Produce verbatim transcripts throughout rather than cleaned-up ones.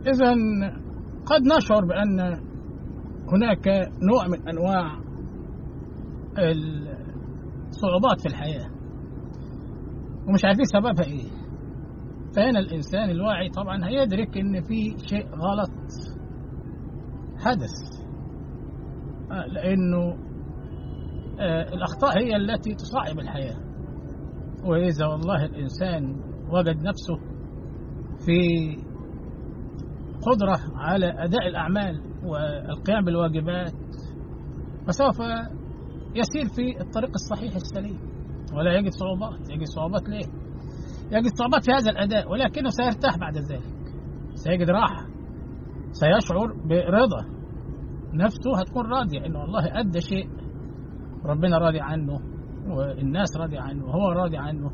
إذن قد نشعر بأن هناك نوع من أنواع الصعوبات في الحياة ومش عارفين سببها إيه. فهنا الإنسان الواعي طبعا هيدرك إن في شيء غلط حدث، لأنه الأخطاء هي التي تصعب الحياة. وإذا والله الإنسان وجد نفسه في قدرة على أداء الأعمال والقيام بالواجبات فسوف يسير في الطريق الصحيح السليم ولا يجد صعوبات. يجد صعوبات ليه؟ يجد صعوبات في هذا الأداء، ولكنه سيرتاح بعد ذلك، سيجد راحة، سيشعر برضا، نفسه هتكون راضية إنه والله أدى شيء ربنا راضي عنه والناس راضي عنه وهو راضي عنه.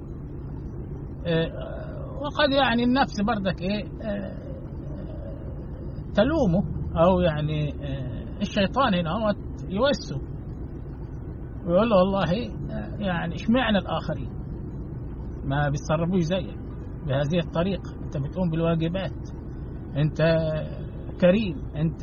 وقد يعني النفس بردك إيه تلومه، أو يعني الشيطان هنا هو يوسه ويقول له والله يعني اشمعنى الآخرين ما بيتصرفوش زيك بهذه الطريقة؟ أنت بتقوم بالواجبات، أنت كريم، أنت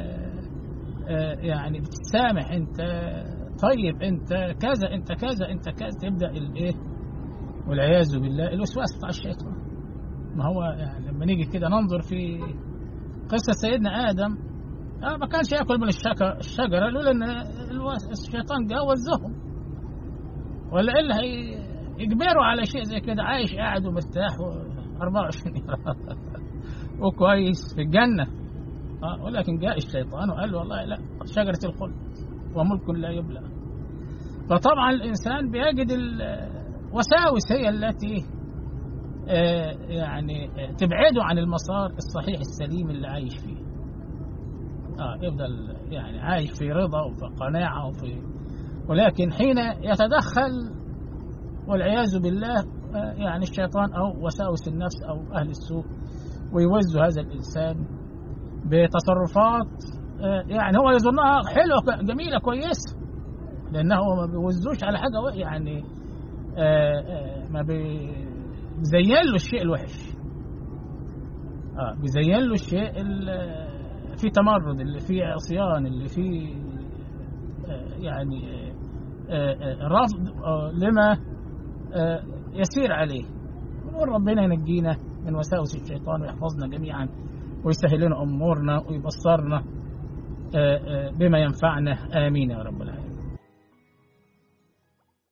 يعني بتسامح، أنت طيب، أنت كذا أنت كذا أنت كذا. تبدأ الإيه والعياذ بالله الوسواس بتاع الشيطان. ما هو يعني لما نيجي كده ننظر في قصة سيدنا آدم، آه ما كانش يأكل من الشجرة لولا أن الشيطان جاوزهم، ولا إلا يجبروا على شيء زي كده. عايش قاعد ومرتاح أربعة وعشرين وكويس في الجنة، آه ولكن جاء الشيطان وقال له والله لا، شجرة الخلد وملك لا يبلى. فطبعا الإنسان بيجد الوساوس هي التي آه يعني تبعده عن المسار الصحيح السليم اللي عايش فيه. آه يفضل يعني عايش في رضا وفي قناعة وفي، ولكن حين يتدخل والعياذ بالله آه يعني الشيطان أو وساوس النفس أو أهل السوء ويوزوا هذا الإنسان بتصرفات آه يعني هو يظنها حلوة جميلة كويسة، لأنه ما بيوزوش على حاجة يعني آه آه ما بيزين له الشيء الوحش، آه بيزين له الشيء في تمرد، اللي فيه عصيان، اللي فيه يعني رفض لما يسير عليه. ونقول ربنا ينجينا من وساوس الشيطان ويحفظنا جميعا ويسهل لنا أمورنا ويبصرنا بما ينفعنا. آمين يا رب العالمين.